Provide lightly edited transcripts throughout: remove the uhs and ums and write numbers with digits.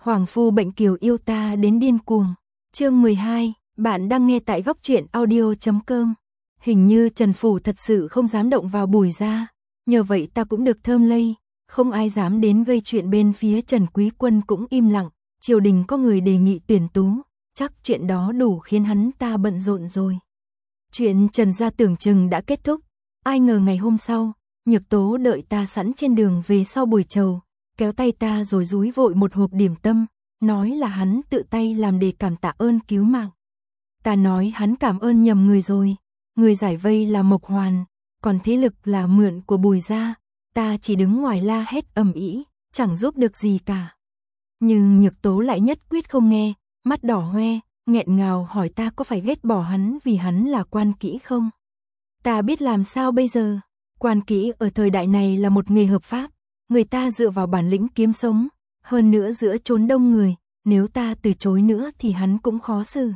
Hoàng phu bệnh kiều yêu ta đến điên cuồng. Chương 12, bạn đang nghe tại góc truyện audio.com. Hình như Trần Phủ thật sự không dám động vào Bùi gia, nhờ vậy ta cũng được thơm lây, không ai dám đến gây chuyện. Bên phía Trần Quý Quân cũng im lặng, triều đình có người đề nghị tuyển tú, chắc chuyện đó đủ khiến hắn ta bận rộn rồi. Chuyện Trần gia tưởng chừng đã kết thúc, ai ngờ ngày hôm sau, Nhược Tố đợi ta sẵn trên đường về sau buổi trầu, kéo tay ta rồi dúi vội một hộp điểm tâm, nói là hắn tự tay làm để cảm tạ ơn cứu mạng. Ta nói hắn cảm ơn nhầm người rồi, người giải vây là Mộc Hoàn, còn thế lực là mượn của Bùi gia, ta chỉ đứng ngoài la hét ầm ĩ, chẳng giúp được gì cả. Nhưng Nhược Tố lại nhất quyết không nghe, mắt đỏ hoe, nghẹn ngào hỏi ta có phải ghét bỏ hắn vì hắn là quan kỹ không? Ta biết làm sao bây giờ, quan kỹ ở thời đại này là một nghề hợp pháp, người ta dựa vào bản lĩnh kiếm sống, hơn nữa giữa chốn đông người, nếu ta từ chối nữa thì hắn cũng khó xử.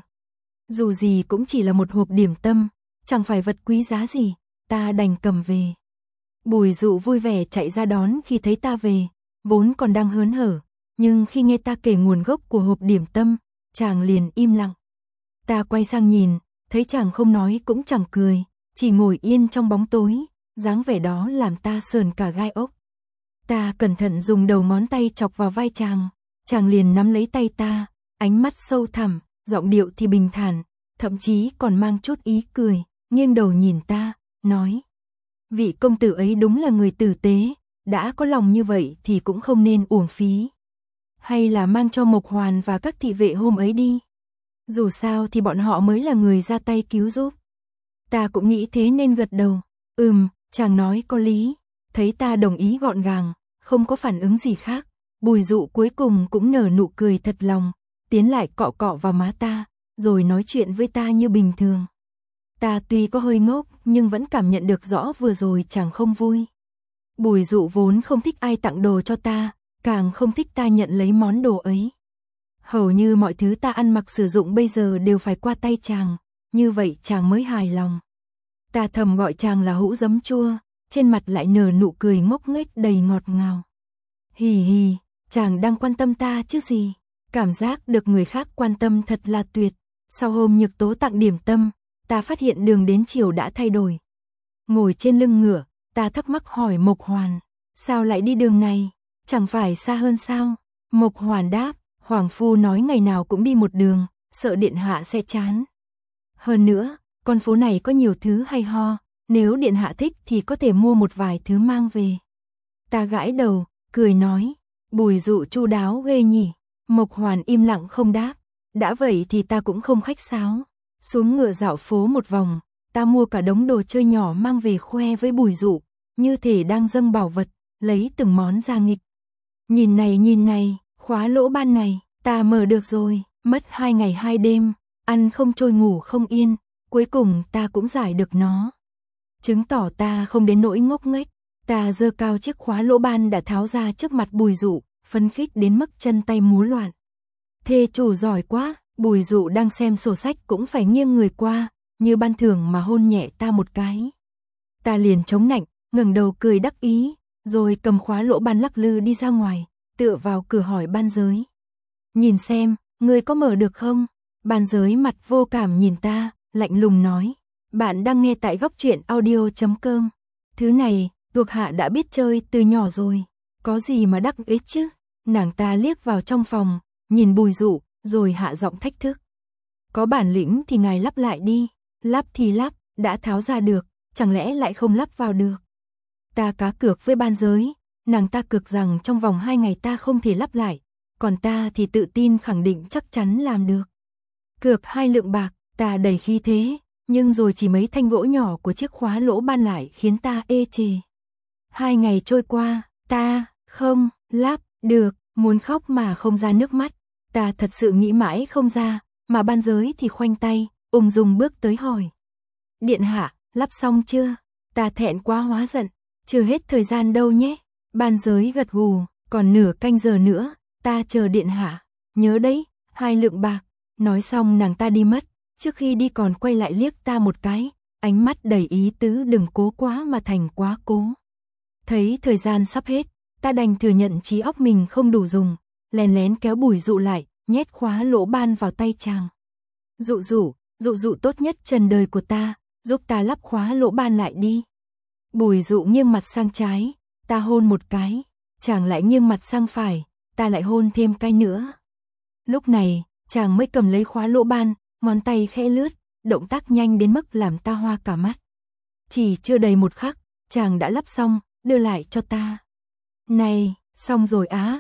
Dù gì cũng chỉ là một hộp điểm tâm, chẳng phải vật quý giá gì, ta đành cầm về. Bùi Dụ vui vẻ chạy ra đón khi thấy ta về, vốn còn đang hớn hở, nhưng khi nghe ta kể nguồn gốc của hộp điểm tâm, chàng liền im lặng. Ta quay sang nhìn, thấy chàng không nói cũng chẳng cười, chỉ ngồi yên trong bóng tối, dáng vẻ đó làm ta sờn cả gai ốc. Ta cẩn thận dùng đầu ngón tay chọc vào vai chàng, chàng liền nắm lấy tay ta, ánh mắt sâu thẳm, giọng điệu thì bình thản, thậm chí còn mang chút ý cười, nghiêng đầu nhìn ta, nói: vị công tử ấy đúng là người tử tế, đã có lòng như vậy thì cũng không nên uổng phí. Hay là mang cho Mộc Hoàn và các thị vệ hôm ấy đi. Dù sao thì bọn họ mới là người ra tay cứu giúp. Ta cũng nghĩ thế nên gật đầu. Chàng nói có lý. Thấy ta đồng ý gọn gàng, không có phản ứng gì khác, Bùi Dụ cuối cùng cũng nở nụ cười thật lòng, tiến lại cọ cọ vào má ta, rồi nói chuyện với ta như bình thường. Ta tuy có hơi ngốc nhưng vẫn cảm nhận được rõ vừa rồi chàng không vui. Bùi Dụ vốn không thích ai tặng đồ cho ta, càng không thích ta nhận lấy món đồ ấy. Hầu như mọi thứ ta ăn mặc sử dụng bây giờ đều phải qua tay chàng, như vậy chàng mới hài lòng. Ta thầm gọi chàng là hũ giấm chua, trên mặt lại nở nụ cười ngốc nghếch đầy ngọt ngào. Hì hì, chàng đang quan tâm ta chứ gì. Cảm giác được người khác quan tâm thật là tuyệt. Sau hôm Nhược Tố tặng điểm tâm, ta phát hiện đường đến chiều đã thay đổi. Ngồi trên lưng ngựa, ta thắc mắc hỏi Mộc Hoàn, sao lại đi đường này, chẳng phải xa hơn sao? Mộc Hoàn đáp, Hoàng phu nói ngày nào cũng đi một đường, sợ điện hạ sẽ chán. Hơn nữa, con phố này có nhiều thứ hay ho, nếu điện hạ thích thì có thể mua một vài thứ mang về. Ta gãi đầu, cười nói, Bùi Dụ chu đáo ghê nhỉ. Mộc Hoàn im lặng không đáp. Đã vậy thì ta cũng không khách sáo. Xuống ngựa dạo phố một vòng, ta mua cả đống đồ chơi nhỏ mang về khoe với Bùi Dụ, như thể đang dâng bảo vật, lấy từng món ra nghịch. Nhìn này, khóa lỗ ban này, ta mở được rồi, mất 2 ngày 2 đêm, ăn không trôi ngủ không yên, cuối cùng ta cũng giải được nó. Chứng tỏ ta không đến nỗi ngốc nghếch, ta giơ cao chiếc khóa lỗ ban đã tháo ra trước mặt Bùi Dụ, phấn khích đến mức chân tay múa loạn. Thê chủ giỏi quá, Bùi Dụ đang xem sổ sách cũng phải nghiêng người qua, như ban thưởng mà hôn nhẹ ta một cái. Ta liền chống nạnh, ngẩng đầu cười đắc ý, rồi cầm khóa lỗ ban lắc lư đi ra ngoài, tựa vào cửa hỏi Ban Giới. Nhìn xem, ngươi có mở được không? Ban Giới mặt vô cảm nhìn ta, lạnh lùng nói. Bạn đang nghe tại góc truyện audio.com. Thứ này, thuộc hạ đã biết chơi từ nhỏ rồi, có gì mà đắc ý chứ? Nàng ta liếc vào trong phòng, nhìn Bùi Dụ, rồi hạ giọng thách thức. Có bản lĩnh thì ngài lắp lại đi, lắp thì lắp, đã tháo ra được, chẳng lẽ lại không lắp vào được? Ta cá cược với Ban Giới, nàng ta cược rằng trong vòng 2 ngày ta không thể lắp lại, còn ta thì tự tin khẳng định chắc chắn làm được. Cược 2 lượng bạc, ta đầy khí thế, nhưng rồi chỉ mấy thanh gỗ nhỏ của chiếc khóa lỗ ban lại khiến ta ê chề. 2 ngày trôi qua, ta không lắp được, muốn khóc mà không ra nước mắt. Ta thật sự nghĩ mãi không ra, mà Ban Giới thì khoanh tay, ung dung bước tới hỏi. Điện hạ, lắp xong chưa? Ta thẹn quá hóa giận, chưa hết thời gian đâu nhé. Ban Giới gật gù, còn nửa canh giờ nữa, ta chờ điện hạ. Nhớ đấy, 2 lượng bạc. Nói xong nàng ta đi mất, trước khi đi còn quay lại liếc ta một cái, ánh mắt đầy ý tứ đừng cố quá mà thành quá cố. Thấy thời gian sắp hết, ta đành thừa nhận trí óc mình không đủ dùng, lén lén kéo Bùi Dụ lại, nhét khóa lỗ ban vào tay chàng. Dụ dụ tốt nhất trần đời của ta, giúp ta lắp khóa lỗ ban lại đi. Bùi Dụ nghiêng mặt sang trái, ta hôn một cái, chàng lại nghiêng mặt sang phải, ta lại hôn thêm cái nữa. Lúc này, chàng mới cầm lấy khóa lỗ ban, ngón tay khẽ lướt, động tác nhanh đến mức làm ta hoa cả mắt. Chỉ chưa đầy một khắc, chàng đã lắp xong, đưa lại cho ta. Này, xong rồi á,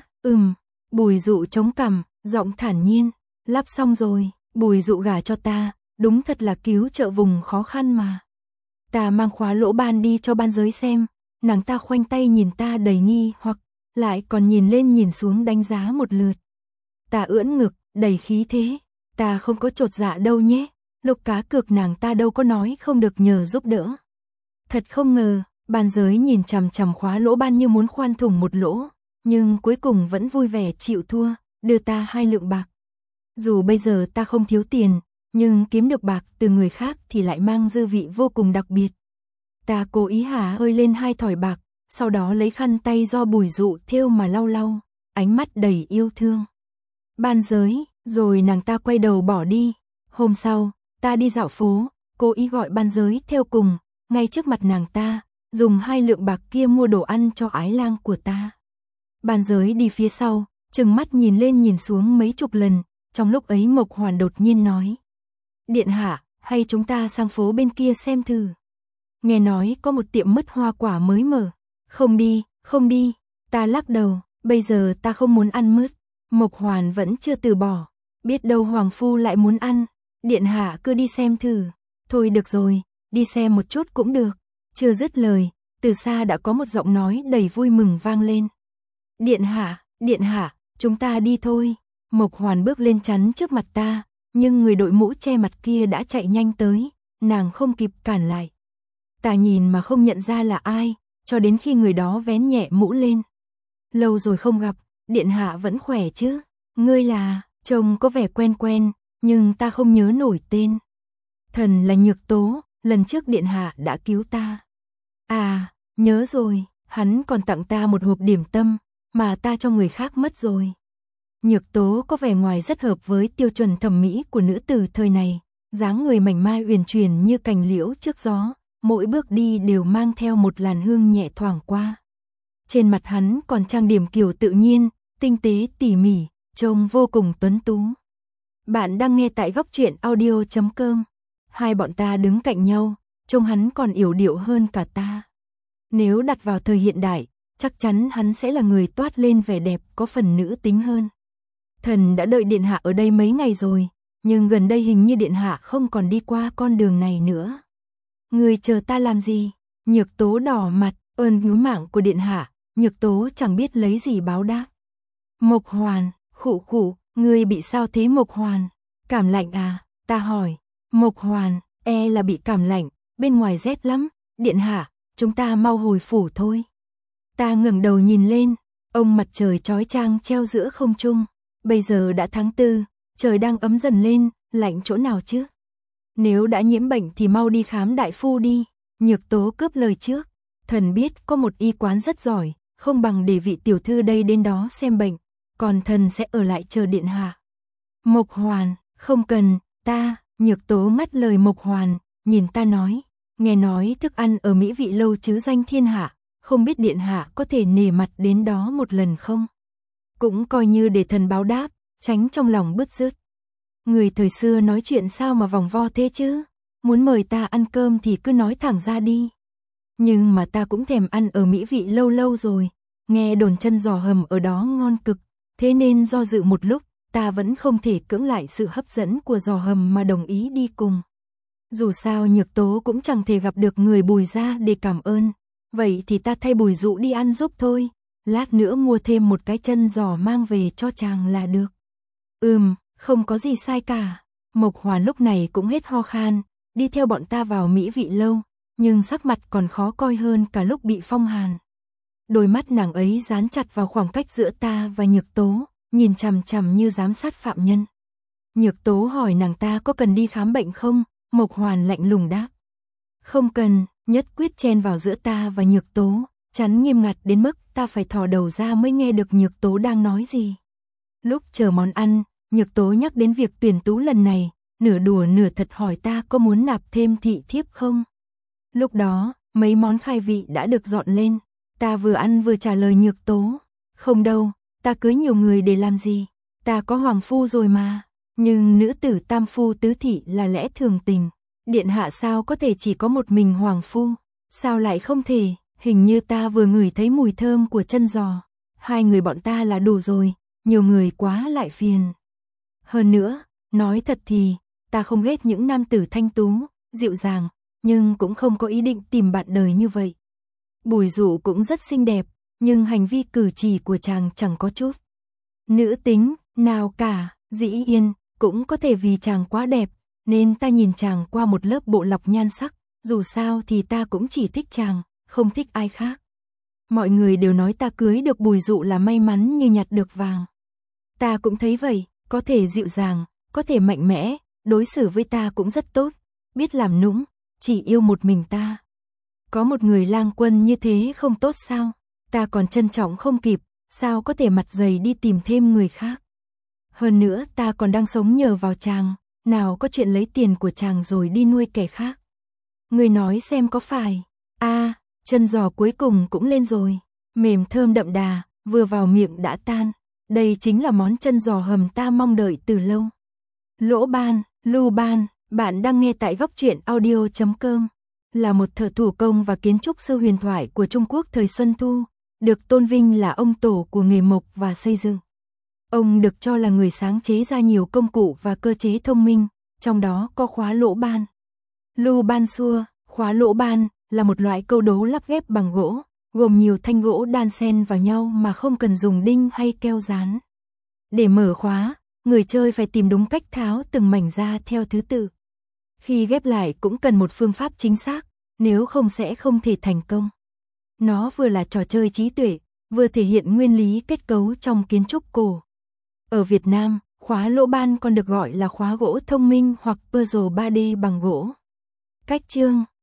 Bùi Dụ chống cằm, giọng thản nhiên, lắp xong rồi, Bùi Dụ gả cho ta, đúng thật là cứu trợ vùng khó khăn mà. Ta mang khóa lỗ ban đi cho ban giới xem, nàng ta khoanh tay nhìn ta đầy nghi hoặc, lại còn nhìn lên nhìn xuống đánh giá một lượt. Ta ưỡn ngực, đầy khí thế, ta không có chột dạ đâu nhé, lúc cá cược nàng ta đâu có nói không được nhờ giúp đỡ. Thật không ngờ, ban giới nhìn chằm chằm khóa lỗ ban như muốn khoan thủng một lỗ, nhưng cuối cùng vẫn vui vẻ chịu thua, đưa ta 2 lượng bạc. Dù bây giờ ta không thiếu tiền, nhưng kiếm được bạc từ người khác thì lại mang dư vị vô cùng đặc biệt. Ta cố ý hả hơi lên 2 thỏi bạc, sau đó lấy khăn tay do Bùi Dụ thêu mà lau lau, ánh mắt đầy yêu thương. Ban giới, rồi nàng ta quay đầu bỏ đi. Hôm sau, ta đi dạo phố, cố ý gọi ban giới theo cùng, ngay trước mặt nàng ta, dùng 2 lượng bạc kia mua đồ ăn cho ái lang của ta. Ban giới đi phía sau, trừng mắt nhìn lên nhìn xuống mấy chục lần, trong lúc ấy Mộc Hoàn đột nhiên nói. Điện hạ, hay chúng ta sang phố bên kia xem thử. Nghe nói có một tiệm mứt hoa quả mới mở. Không đi, ta lắc đầu, bây giờ ta không muốn ăn mứt. Mộc Hoàn vẫn chưa từ bỏ, biết đâu Hoàng Phu lại muốn ăn. Điện hạ cứ đi xem thử. Thôi được rồi, đi xem một chút cũng được. Chưa dứt lời, từ xa đã có một giọng nói đầy vui mừng vang lên. Điện hạ, chúng ta đi thôi. Mộc Hoàn bước lên chắn trước mặt ta, nhưng người đội mũ che mặt kia đã chạy nhanh tới, nàng không kịp cản lại. Ta nhìn mà không nhận ra là ai, cho đến khi người đó vén nhẹ mũ lên. Lâu rồi không gặp, điện hạ vẫn khỏe chứ? Ngươi là, trông có vẻ quen quen, nhưng ta không nhớ nổi tên. Thần là Nhược Tố, lần trước điện hạ đã cứu ta. À, nhớ rồi, hắn còn tặng ta một hộp điểm tâm, mà ta cho người khác mất rồi. Nhược Tố có vẻ ngoài rất hợp với tiêu chuẩn thẩm mỹ của nữ tử thời này, dáng người mảnh mai uyển chuyển như cành liễu trước gió, mỗi bước đi đều mang theo một làn hương nhẹ thoảng qua. Trên mặt hắn còn trang điểm kiểu tự nhiên, tinh tế tỉ mỉ, trông vô cùng tuấn tú. Bạn đang nghe tại góc truyện audio.com. Hai bọn ta đứng cạnh nhau, trông hắn còn yểu điệu hơn cả ta. Nếu đặt vào thời hiện đại, chắc chắn hắn sẽ là người toát lên vẻ đẹp có phần nữ tính hơn. Thần đã đợi điện hạ ở đây mấy ngày rồi, nhưng gần đây hình như điện hạ không còn đi qua con đường này nữa. Người chờ ta làm gì? Nhược Tố đỏ mặt, ơn cứu mạng của điện hạ, Nhược Tố chẳng biết lấy gì báo đáp. Mộc Hoàn, khụ, ngươi bị sao thế Mộc Hoàn? Cảm lạnh à? Ta hỏi. Mộc Hoàn, là bị cảm lạnh, bên ngoài rét lắm, điện hạ, chúng ta mau hồi phủ thôi. Ta ngẩng đầu nhìn lên, ông mặt trời chói chang treo giữa không trung. Bây giờ đã tháng 4, trời đang ấm dần lên, lạnh chỗ nào chứ? Nếu đã nhiễm bệnh thì mau đi khám đại phu đi. Nhược Tố cướp lời trước. Thần biết có một y quán rất giỏi, không bằng để vị tiểu thư đây đến đó xem bệnh, còn thần sẽ ở lại chờ điện hạ. Mộc Hoàn, không cần, ta. Nhược Tố ngắt lời Mộc Hoàn, nhìn ta nói, nghe nói thức ăn ở Mỹ Vị Lâu chứ danh thiên hạ, không biết điện hạ có thể nể mặt đến đó một lần không? Cũng coi như để thần báo đáp, tránh trong lòng bứt rứt. Người thời xưa nói chuyện sao mà vòng vo thế chứ? Muốn mời ta ăn cơm thì cứ nói thẳng ra đi. Nhưng mà ta cũng thèm ăn ở Mỹ Vị Lâu lâu rồi, nghe đồn chân giò hầm ở đó ngon cực, thế nên do dự một lúc, ta vẫn không thể cưỡng lại sự hấp dẫn của giò hầm mà đồng ý đi cùng. Dù sao Nhược Tố cũng chẳng thể gặp được người Bùi gia để cảm ơn, vậy thì ta thay Bùi Dụ đi ăn giúp thôi, lát nữa mua thêm một cái chân giò mang về cho chàng là được. Không có gì sai cả. Mộc Hoàn lúc này cũng hết ho khan, đi theo bọn ta vào Mỹ Vị Lâu, nhưng sắc mặt còn khó coi hơn cả lúc bị phong hàn. Đôi mắt nàng ấy dán chặt vào khoảng cách giữa ta và Nhược Tố, nhìn chằm chằm như giám sát phạm nhân. Nhược Tố hỏi nàng ta có cần đi khám bệnh không, Mộc Hoàn lạnh lùng đáp. Không cần, nhất quyết chen vào giữa ta và Nhược Tố, chắn nghiêm ngặt đến mức ta phải thò đầu ra mới nghe được Nhược Tố đang nói gì. Lúc chờ món ăn, Nhược Tố nhắc đến việc tuyển tú lần này, nửa đùa nửa thật hỏi ta có muốn nạp thêm thị thiếp không. Lúc đó, mấy món khai vị đã được dọn lên, ta vừa ăn vừa trả lời Nhược Tố. Không đâu, ta cưới nhiều người để làm gì, ta có hoàng phu rồi mà. Nhưng nữ tử tam phu tứ thị là lẽ thường tình, điện hạ sao có thể chỉ có một mình hoàng phu, sao lại không thể, hình như ta vừa ngửi thấy mùi thơm của chân giò, 2 người bọn ta là đủ rồi, nhiều người quá lại phiền. Hơn nữa, nói thật thì, ta không ghét những nam tử thanh tú, dịu dàng, nhưng cũng không có ý định tìm bạn đời như vậy. Bùi Dụ cũng rất xinh đẹp, nhưng hành vi cử chỉ của chàng chẳng có chút nữ tính nào cả, dĩ nhiên, cũng có thể vì chàng quá đẹp, nên ta nhìn chàng qua một lớp bộ lọc nhan sắc, dù sao thì ta cũng chỉ thích chàng, không thích ai khác. Mọi người đều nói ta cưới được Bùi Dụ là may mắn như nhặt được vàng. Ta cũng thấy vậy, có thể dịu dàng, có thể mạnh mẽ, đối xử với ta cũng rất tốt, biết làm nũng, chỉ yêu một mình ta. Có một người lang quân như thế không tốt sao? Ta còn trân trọng không kịp, sao có thể mặt dày đi tìm thêm người khác. Hơn nữa ta còn đang sống nhờ vào chàng, nào có chuyện lấy tiền của chàng rồi đi nuôi kẻ khác. Người nói xem có phải. Chân giò cuối cùng cũng lên rồi, mềm thơm đậm đà, vừa vào miệng đã tan. Đây chính là món chân giò hầm ta mong đợi từ lâu. Lỗ Ban, Lưu Ban, bạn đang nghe tại goctruyện.audio.com, là một thợ thủ công và kiến trúc sư huyền thoại của Trung Quốc thời Xuân Thu, được tôn vinh là ông tổ của nghề mộc và xây dựng. Ông được cho là người sáng chế ra nhiều công cụ và cơ chế thông minh, trong đó có khóa lỗ ban. Lưu ban xua, khóa lỗ ban là một loại câu đố lắp ghép bằng gỗ, gồm nhiều thanh gỗ đan xen vào nhau mà không cần dùng đinh hay keo dán. Để mở khóa, người chơi phải tìm đúng cách tháo từng mảnh ra theo thứ tự. Khi ghép lại cũng cần một phương pháp chính xác, nếu không sẽ không thể thành công. Nó vừa là trò chơi trí tuệ, vừa thể hiện nguyên lý kết cấu trong kiến trúc cổ. Ở Việt Nam, khóa lỗ ban còn được gọi là khóa gỗ thông minh hoặc puzzle 3D bằng gỗ. Cách chương